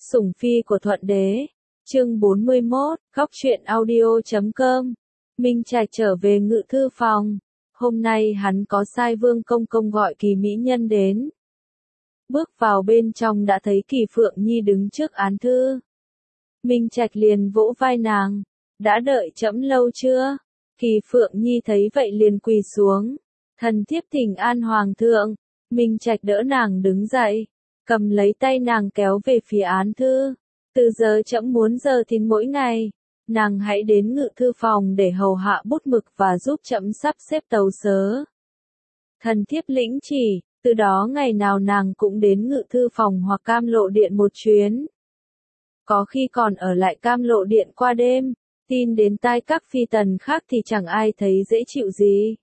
Sủng phi của Thuận Đế, chương 41, góc truyện audio.com. Minh Trạch trở về ngự thư phòng. Hôm nay hắn có sai Vương Công Công gọi Kỳ mỹ nhân đến. Bước vào bên trong đã thấy Kỳ Phượng Nhi đứng trước án thư. Minh Trạch liền vỗ vai nàng, đã đợi trẫm lâu chưa? Kỳ Phượng Nhi thấy vậy liền quỳ xuống, thần thiếp thỉnh an hoàng thượng. Minh Trạch đỡ nàng đứng dậy, cầm lấy tay nàng kéo về phía án thư. Từ giờ trẫm muốn giờ thìn mỗi ngày, nàng hãy đến ngự thư phòng để hầu hạ bút mực và giúp trẫm sắp xếp tấu sớ. Thần thiếp lĩnh chỉ, từ đó ngày nào nàng cũng đến ngự thư phòng hoặc Cam Lộ Điện một chuyến. Có khi còn ở lại Cam Lộ Điện qua đêm, tin đến tai các phi tần khác thì chẳng ai thấy dễ chịu gì.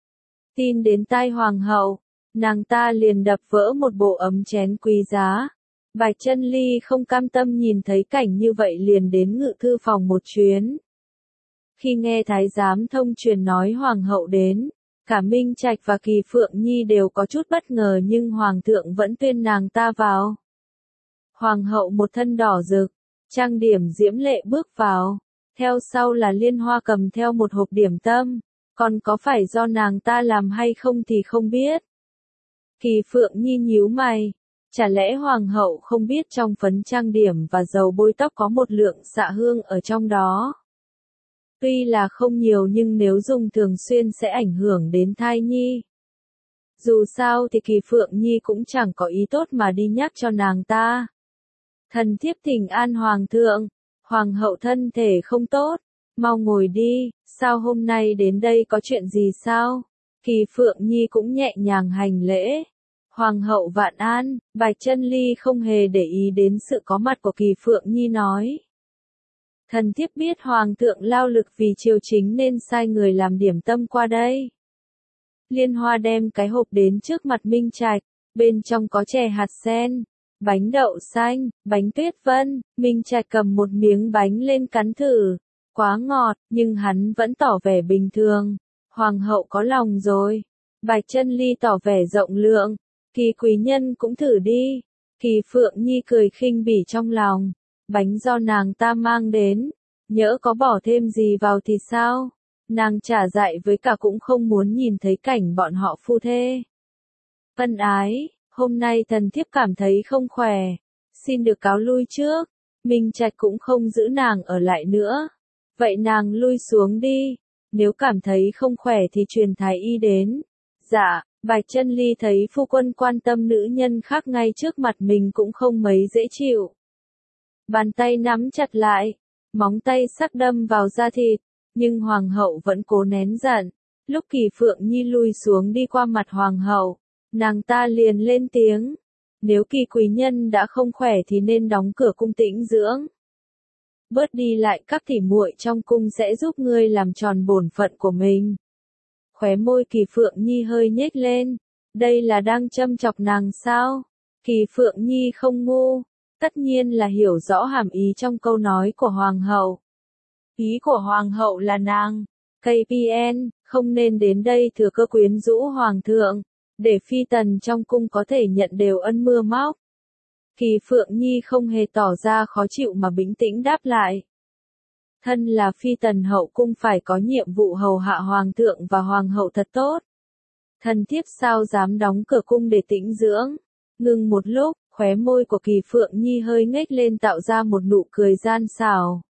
Tin đến tai hoàng hậu, nàng ta liền đập vỡ một bộ ấm chén quý giá. Bạch Chân Ly không cam tâm nhìn thấy cảnh như vậy liền đến ngự thư phòng một chuyến. Khi nghe thái giám thông truyền nói hoàng hậu đến, cả Minh Trạch và Kỳ Phượng Nhi đều có chút bất ngờ nhưng hoàng thượng vẫn tuyên nàng ta vào. Hoàng hậu một thân đỏ rực, trang điểm diễm lệ bước vào, theo sau là Liên Hoa cầm theo một hộp điểm tâm, còn có phải do nàng ta làm hay không thì không biết. Kỳ Phượng Nhi nhíu mày, chả lẽ hoàng hậu không biết trong phấn trang điểm và dầu bôi tóc có một lượng xạ hương ở trong đó. Tuy là không nhiều nhưng nếu dùng thường xuyên sẽ ảnh hưởng đến thai nhi. Dù sao thì Kỳ Phượng Nhi cũng chẳng có ý tốt mà đi nhắc cho nàng ta. Thần thiếp thỉnh an hoàng thượng, hoàng hậu thân thể không tốt, mau ngồi đi, sao hôm nay đến đây có chuyện gì sao? Kỳ Phượng Nhi cũng nhẹ nhàng hành lễ. Hoàng hậu vạn an, Bạch Chân Ly không hề để ý đến sự có mặt của Kỳ Phượng Nhi nói. Thần thiếp biết hoàng thượng lao lực vì triều chính nên sai người làm điểm tâm qua đây. Liên Hoa đem cái hộp đến trước mặt Minh Trạch, bên trong có chè hạt sen, bánh đậu xanh, bánh tuyết vân. Minh Trạch cầm một miếng bánh lên cắn thử, quá ngọt, nhưng hắn vẫn tỏ vẻ bình thường. Hoàng hậu có lòng rồi. Bạch Chân Ly tỏ vẻ rộng lượng. Kỳ quý nhân cũng thử đi. Kỳ Phượng Nhi cười khinh bỉ trong lòng. Bánh do nàng ta mang đến, nhỡ có bỏ thêm gì vào thì sao? Nàng trả dại với cả cũng không muốn nhìn thấy cảnh bọn họ phu thê. Ân ái, hôm nay thần thiếp cảm thấy không khỏe, xin được cáo lui trước. Minh Trạch cũng không giữ nàng ở lại nữa. Vậy nàng lui xuống đi, nếu cảm thấy không khỏe thì truyền thái y đến. Dạ. Bạch Chân Ly thấy phu quân quan tâm nữ nhân khác ngay trước mặt mình cũng không mấy dễ chịu. Bàn tay nắm chặt lại, móng tay sắc đâm vào da thịt, nhưng hoàng hậu vẫn cố nén giận. Lúc Kỳ Phượng Nhi lui xuống đi qua mặt hoàng hậu, nàng ta liền lên tiếng. Nếu Kỳ quý nhân đã không khỏe thì nên đóng cửa cung tĩnh dưỡng. Bớt đi lại các tỉ muội trong cung sẽ giúp ngươi làm tròn bổn phận của mình. Khóe môi Kỳ Phượng Nhi hơi nhếch lên, đây là đang châm chọc nàng sao? Kỳ Phượng Nhi không ngu, tất nhiên là hiểu rõ hàm ý trong câu nói của hoàng hậu. Ý của hoàng hậu là nàng, KPN, không nên đến đây thừa cơ quyến rũ hoàng thượng, để phi tần trong cung có thể nhận đều ân mưa móc. Kỳ Phượng Nhi không hề tỏ ra khó chịu mà bình tĩnh đáp lại. Thân là phi tần hậu cung phải có nhiệm vụ hầu hạ hoàng thượng và hoàng hậu thật tốt. Thần thiếp sao dám đóng cửa cung để tĩnh dưỡng. Ngừng một lúc, khóe môi của Kỳ Phượng Nhi hơi nhếch lên tạo ra một nụ cười gian xảo.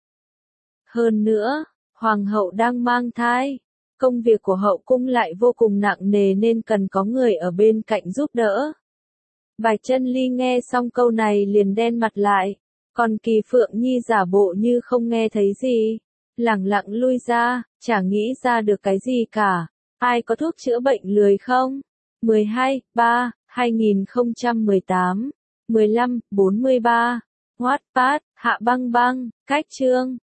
Hơn nữa, hoàng hậu đang mang thai. Công việc của hậu cung lại vô cùng nặng nề nên cần có người ở bên cạnh giúp đỡ. Bạch Chân Ly nghe xong câu này liền đen mặt lại. Còn Kỳ Phượng Nhi giả bộ như không nghe thấy gì, lẳng lặng lui ra, chả nghĩ ra được cái gì cả. Ai có thuốc chữa bệnh lười không? 12/3/2018 15:43 Wattpad, Hạ Băng Băng, cách chương